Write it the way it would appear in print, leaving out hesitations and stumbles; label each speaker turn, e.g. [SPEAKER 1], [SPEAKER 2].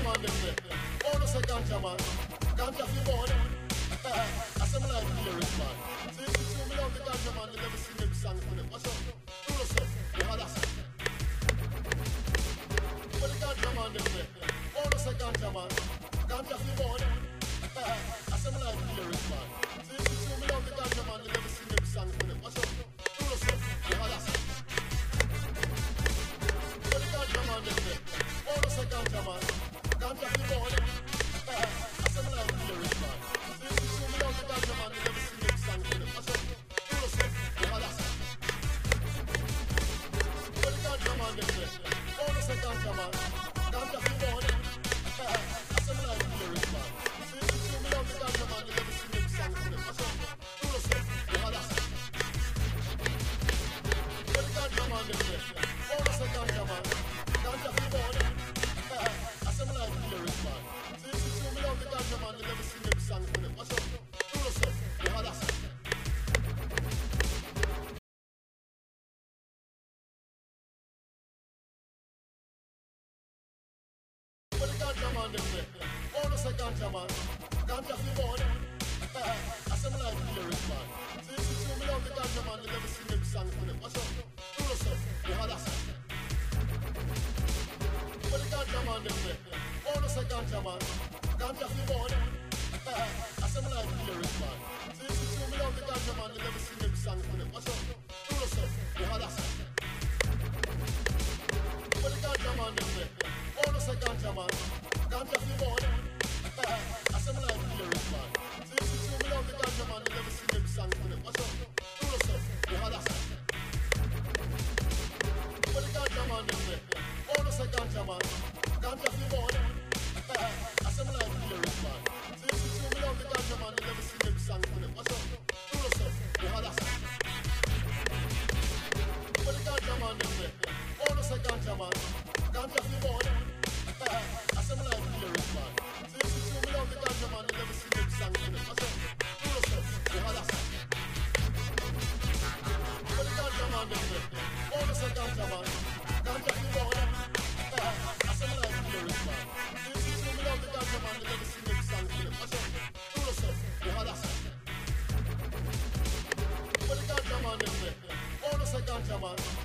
[SPEAKER 1] man them say, oh no say ganja man, ganja fi born. I say me like the lyrics man. See if you me love the ganja man, you never sing them songs for them. Watch out, do the stuff, you know that's it. But the ganja man them say, oh no say ganja man, ganja fi born. I say me like the lyrics man. See if you me love the ganja man, you never sing them songs for them. Watch out, do the stuff, you know that's it. But the ganja man them say, oh no say ganja man, ganja fi born. I say me like the lyrics man. See if you me love the ganja man, you never sing them songs for them. Watch out, do the stuff, you know that's it. But the ganja man them say, oh no say ganja man, ganja fi born. I say me like the lyrics man. See if you me love the ganja man, you never sing them songs for them. Watch out, do the stuff, you know that's it. But the ganja man them say, oh no say ganja man, ganja fi born. I say me like the lyrics man. See if you me love the ganja man, you never sing them songs for them. Watch out, do the stuff, you know that's it. But the ganja man them say, oh no say ganja man, ganja fi born. I say me like the lyrics man. See if you me love the ganja man, you never sing them songs for them. Watch out, do the stuff, you know that's it. But the ganja man them say, oh no say ganja man, ganja fi born. I say me like the lyrics man. See if you me love the ganja man, you never sing them songs for them. Watch out, do the stuff, you know that's it. But the ganja man them say, oh no say ganja man, ganja fi born. I say me like the lyrics man. See if you me love the ganja man, you never sing them songs for them. Watch out, do the stuff, you know that's it. But the ganja man them say, oh no say ganja man, ganja fi born. I say me like the lyrics man. See if you me love the ganja man, you never sing them songs for them. Watch out, do the stuff, you know that's it. But the ganja man them say, oh no say ganja man, ganja fi born. I say me like the lyrics man. See if you me love the ganja man, you never sing them songs for them. Watch out, do the stuff, you know that's it. But the ganja man them say, oh no say ganja man, ganja fi born. I say me like the lyrics man. See if you me love the ganja man, you never sing them songs for them. Watch out, do the stuff, you know that's it. But the ganja man them say, oh no say ganja man,